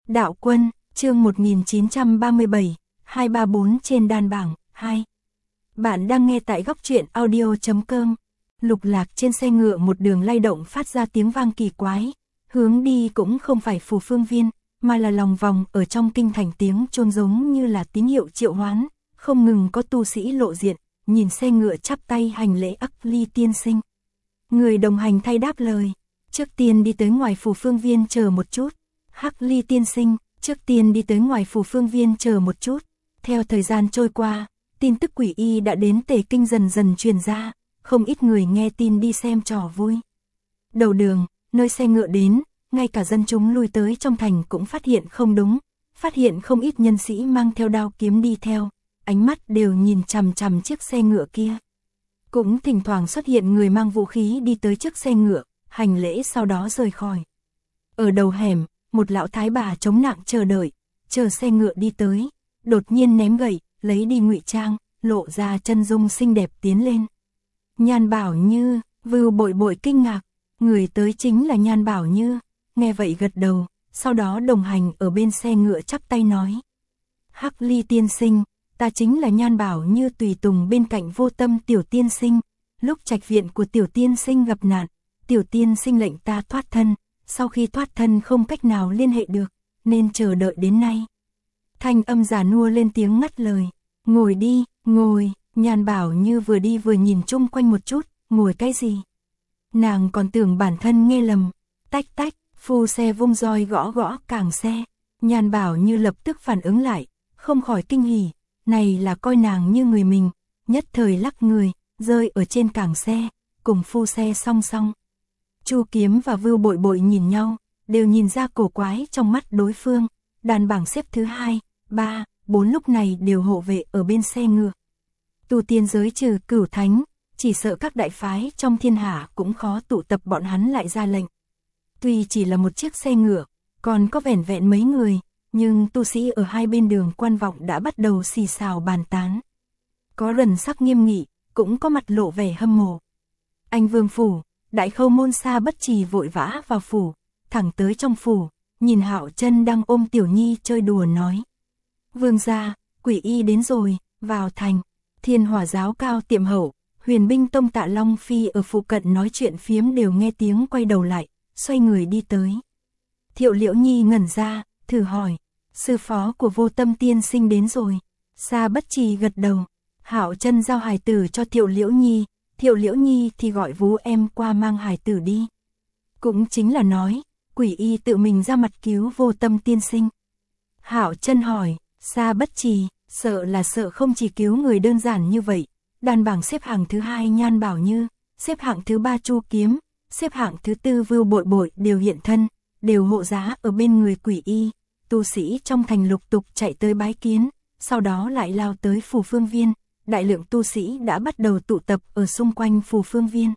Đạo quân, chương 1937, 234 trên đan bảng, 2. Bạn đang nghe tại góc truyện audio.com. Lục Lạc trên xe ngựa một đường lay động phát ra tiếng vang kỳ quái. Hướng đi cũng không phải Phù Phương Viên, mà là lòng vòng ở trong kinh thành, tiếng chôn giống như là tín hiệu triệu hoán. Không ngừng có tu sĩ lộ diện, nhìn xe ngựa chắp tay hành lễ Ắc Ly tiên sinh. Người đồng hành thay đáp lời, trước tiên đi tới ngoài Phù Phương Viên chờ một chút. Hắc Ly tiên sinh, trước tiên đi tới ngoài Phù Phương Viên chờ một chút. Theo thời gian trôi qua, tin tức quỷ y đã đến Tề Kinh dần dần truyền ra, không ít người nghe tin đi xem trò vui. Đầu đường, nơi xe ngựa đến, ngay cả dân chúng lui tới trong thành cũng phát hiện không đúng, phát hiện không ít nhân sĩ mang theo đao kiếm đi theo, ánh mắt đều nhìn chằm chằm chiếc xe ngựa kia. Cũng thỉnh thoảng xuất hiện người mang vũ khí đi tới trước xe ngựa, hành lễ sau đó rời khỏi. Ở đầu hẻm, một lão thái bà chống nặng chờ đợi, chờ xe ngựa đi tới, đột nhiên ném gậy, lấy đi ngụy trang, lộ ra chân dung xinh đẹp tiến lên. Nhan Bảo Như, Vưu Bội Bội kinh ngạc, người tới chính là Nhan Bảo Như, nghe vậy gật đầu, sau đó đồng hành ở bên xe ngựa chắp tay nói. Hắc Ly tiên sinh, ta chính là Nhan Bảo Như tùy tùng bên cạnh Vô Tâm tiểu tiên sinh, lúc trạch viện của tiểu tiên sinh gặp nạn, tiểu tiên sinh lệnh ta thoát thân, sau khi thoát thân không cách nào liên hệ được, nên chờ đợi đến nay. Thanh âm già nua lên tiếng ngắt lời, ngồi đi, ngồi. Nhan Bảo Như vừa đi vừa nhìn chung quanh một chút, ngồi cái gì? Nàng còn tưởng bản thân nghe lầm, tách tách, phu xe vung roi gõ gõ càng xe. Nhan Bảo Như lập tức phản ứng lại, không khỏi kinh hỉ, này là coi nàng như người mình, nhất thời lắc người, rơi ở trên càng xe, cùng phu xe song song. Chu Kiếm và Vưu Bội Bội nhìn nhau, đều nhìn ra cổ quái trong mắt đối phương, đàn bảng xếp thứ 2, 3, 4 lúc này đều hộ vệ ở bên xe ngựa. Tu tiên giới trừ Cửu Thánh, chỉ sợ các đại phái trong thiên hạ cũng khó tụ tập bọn hắn lại ra lệnh. Tuy chỉ là một chiếc xe ngựa, còn có vẻn vẹn mấy người, nhưng tu sĩ ở hai bên đường quan vọng đã bắt đầu xì xào bàn tán. Có rần sắc nghiêm nghị, cũng có mặt lộ vẻ hâm mộ. Anh Vương phủ, Đại Khâu môn Sa Bất Trì vội vã vào phủ, thẳng tới trong phủ, nhìn Hạo Chân đang ôm Tiểu Nhi chơi đùa nói: "Vương gia, quỷ y đến rồi, vào thành." Thiên Hỏa giáo Cao Tiệm Hậu, Huyền Binh Tông Tạ Long Phi ở phụ cận nói chuyện phiếm đều nghe tiếng quay đầu lại, xoay người đi tới. Thiệu Liễu Nhi ngẩn ra, thử hỏi, sư phó của Vô Tâm tiên sinh đến rồi. Sa Bất Trì gật đầu, Hạo Chân giao hài tử cho Thiệu Liễu Nhi, Thiệu Liễu Nhi thì gọi vú em qua mang hài tử đi. Cũng chính là nói, quỷ y tự mình ra mặt cứu Vô Tâm tiên sinh. Hạo Chân hỏi, Sa Bất Trì, sợ là sợ không chỉ cứu người đơn giản như vậy. Đàn bảng xếp hạng thứ 2 Nhan Bảo Như, xếp hạng thứ 3 Chu Kiếm, xếp hạng thứ 4 Vưu Bội Bội đều hiện thân, đều hộ giá ở bên người quỷ y. Tu sĩ trong thành lục tục chạy tới bái kiến, sau đó lại lao tới Phù Phương Viên. Đại lượng tu sĩ đã bắt đầu tụ tập ở xung quanh Phù Phương Viên.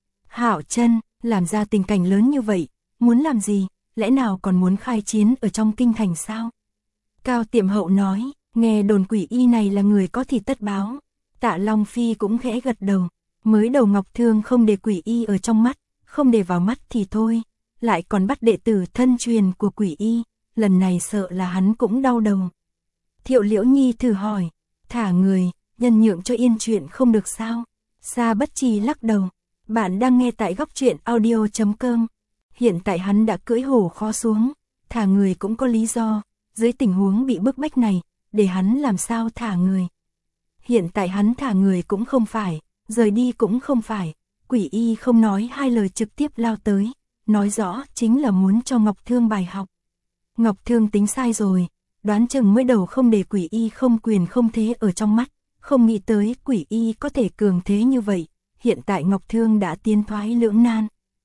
Hạo Chân, làm ra tình cảnh lớn như vậy, muốn làm gì, lẽ nào còn muốn khai chiến ở trong kinh thành sao? Cao Tiệm Hậu nói, nghe đồn quỷ y này là người có thì tất báo. Tạ Long Phi cũng khẽ gật đầu, mới đầu Ngọc Thương không để quỷ y ở trong mắt, không để vào mắt thì thôi, lại còn bắt đệ tử thân truyền của quỷ y, lần này sợ là hắn cũng đau đầu. Thiệu Liễu Nhi thử hỏi, thả người, nhân nhượng cho yên chuyện không được sao? Sa Bất Trì lắc đầu, bạn đang nghe tại góc truyện audio.com. Hiện tại hắn đã cưỡi hổ khó xuống, thả người cũng có lý do, dưới tình huống bị bức bách này, để hắn làm sao thả người. Hiện tại hắn thả người cũng không phải, rời đi cũng không phải, quỷ y không nói hai lời trực tiếp lao tới, nói rõ chính là muốn cho Ngọc Thương bài học. Ngọc Thương tính sai rồi, đoán chừng mới đầu không để quỷ y không quyền không thế ở trong mắt, không nghĩ tới quỷ y có thể cường thế như vậy, hiện tại Ngọc Thương đã tiến thoái lưỡng nan.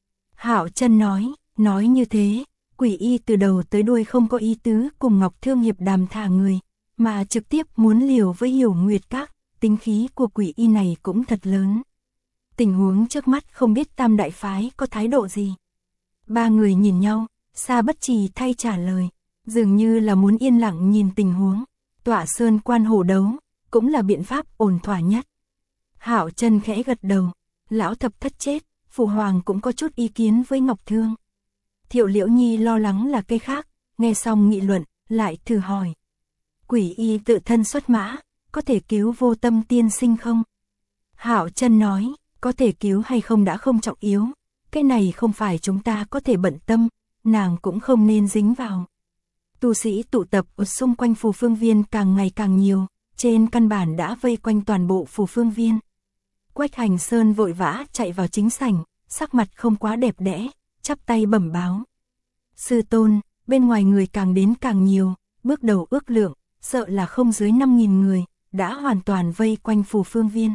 Hạo Chân nói như thế, quỷ y từ đầu tới đuôi không có ý tứ cùng Ngọc Thương hiệp đàm thả người, mà trực tiếp muốn liều với Hiểu Nguyệt Các, tính khí của quỷ y này cũng thật lớn. Tình huống trước mắt không biết tam đại phái có thái độ gì. Ba người nhìn nhau, Sa Bất Trì thay trả lời, dường như là muốn yên lặng nhìn tình huống, tọa sơn quan hổ đấu, cũng là biện pháp ổn thỏa nhất. Hạo Chân khẽ gật đầu, lão thập thất chết, Phụ Hoàng cũng có chút ý kiến với Ngọc Thương. Thiệu Liễu Nhi lo lắng là cây khác, nghe xong nghị luận, lại thử hỏi. Quỷ y tự thân xuất mã, có thể cứu Vô Tâm tiên sinh không? Hạo Chân nói, có thể cứu hay không đã không trọng yếu, cái này không phải chúng ta có thể bận tâm, nàng cũng không nên dính vào. Tu sĩ tụ tập ở xung quanh Phù Phương Viên càng ngày càng nhiều, trên căn bản đã vây quanh toàn bộ Phù Phương Viên. Quách Hành Sơn vội vã chạy vào chính sảnh, sắc mặt không quá đẹp đẽ, chắp tay bẩm báo. Sư tôn, bên ngoài người càng đến càng nhiều, bước đầu ước lượng, sợ là không dưới 5.000 người, đã hoàn toàn vây quanh Phù Phương Viên.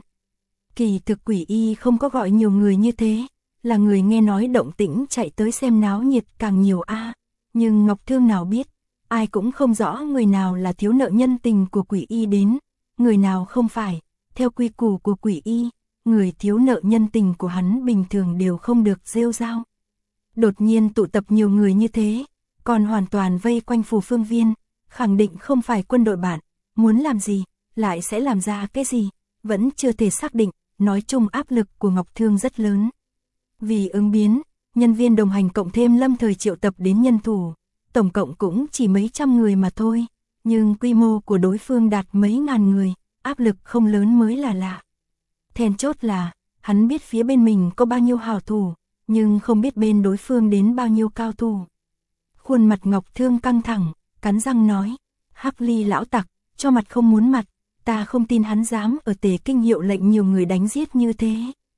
Kỳ thực quỷ y không có gọi nhiều người như thế, là người nghe nói động tĩnh chạy tới xem náo nhiệt càng nhiều a. Nhưng Ngọc Thương nào biết, ai cũng không rõ người nào là thiếu nợ nhân tình của quỷ y đến, người nào không phải. Theo quy củ của quỷ y, người thiếu nợ nhân tình của hắn bình thường đều không được rêu rao. Đột nhiên tụ tập nhiều người như thế, còn hoàn toàn vây quanh Phù Phương Viên, khẳng định không phải quân đội bạn, muốn làm gì, lại sẽ làm ra cái gì, vẫn chưa thể xác định, nói chung áp lực của Ngọc Thương rất lớn. Vì ứng biến, nhân viên đồng hành cộng thêm lâm thời triệu tập đến nhân thủ, tổng cộng cũng chỉ mấy trăm người mà thôi, nhưng quy mô của đối phương đạt mấy ngàn người, áp lực không lớn mới là lạ. Then chốt là, hắn biết phía bên mình có bao nhiêu hảo thủ, nhưng không biết bên đối phương đến bao nhiêu cao thủ. Khuôn mặt Ngọc Thương căng thẳng, cắn răng nói, Hắc Ly lão tặc, cho mặt không muốn mặt, ta không tin hắn dám ở Tề Kinh hiệu lệnh nhiều người đánh giết như thế.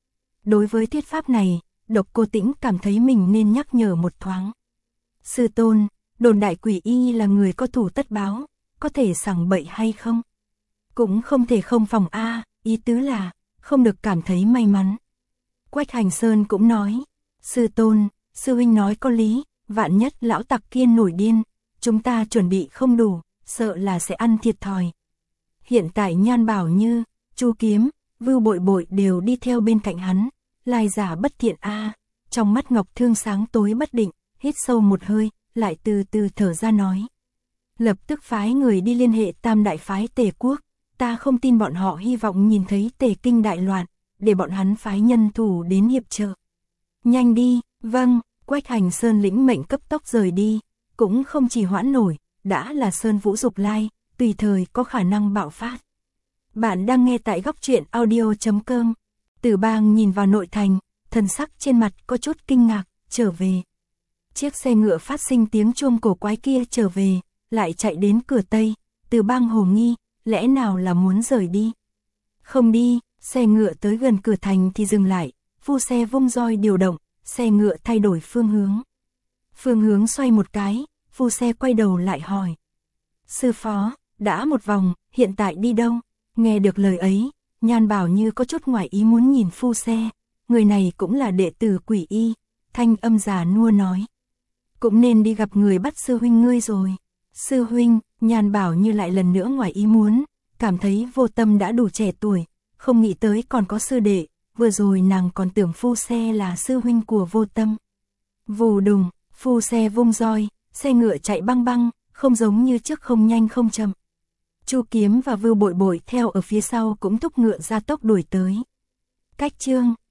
Đối với thuyết pháp này, Độc Cô Tĩnh cảm thấy mình nên nhắc nhở một thoáng. Sư tôn, đồn đại quỷ y là người có thủ tất báo, có thể sằng bậy hay không? Cũng không thể không phòng a, ý tứ là, không được cảm thấy may mắn. Quách Hành Sơn cũng nói, sư tôn, sư huynh nói có lý, vạn nhất lão tặc kia nổi điên, chúng ta chuẩn bị không đủ, sợ là sẽ ăn thiệt thòi. Hiện tại Nhan Bảo Như, Chu Kiếm, Vưu Bội Bội đều đi theo bên cạnh hắn, lai giả bất thiện a. Trong mắt Ngọc Thương sáng tối bất định, hít sâu một hơi, lại từ từ thở ra nói. Lập tức phái người đi liên hệ Tam đại phái Tề quốc, ta không tin bọn họ hy vọng nhìn thấy Tề Kinh đại loạn, để bọn hắn phái nhân thủ đến hiệp trợ. Nhanh đi, vâng, Quách Hành Sơn lĩnh mệnh cấp tốc rời đi, cũng không trì hoãn nổi, đã là Sơn Vũ Dục Lai, tùy thời có khả năng bạo phát. Bạn đang nghe tại góc truyện audio.com. Tử Bang nhìn vào nội thành, thần sắc trên mặt có chút kinh ngạc, trở về. Chiếc xe ngựa phát sinh tiếng chuông cổ quái kia trở về, lại chạy đến cửa Tây, Tử Bang hồ nghi, lẽ nào là muốn rời đi? Không đi, xe ngựa tới gần cửa thành thì dừng lại, phu xe vung roi điều động, xe ngựa thay đổi phương hướng. Phương hướng xoay một cái, phu xe quay đầu lại hỏi. Sư phó, đã một vòng, hiện tại đi đâu? Nghe được lời ấy, Nhan Bảo Như có chút ngoài ý muốn nhìn phu xe, người này cũng là đệ tử quỷ y, thanh âm già nua nói. Cũng nên đi gặp người bắt sư huynh ngươi rồi. Sư huynh, Nhan Bảo Như lại lần nữa ngoài ý muốn, cảm thấy Vô Tâm đã đủ trẻ tuổi, không nghĩ tới còn có sư đệ, vừa rồi nàng còn tưởng phu xe là sư huynh của Vô Tâm. Vù đùng, phu xe vung roi, xe ngựa chạy băng băng, không giống như trước không nhanh không chậm. Chu Kiếm và Vưu Bội Bội theo ở phía sau cũng thúc ngựa ra tốc đuổi tới. Cách chương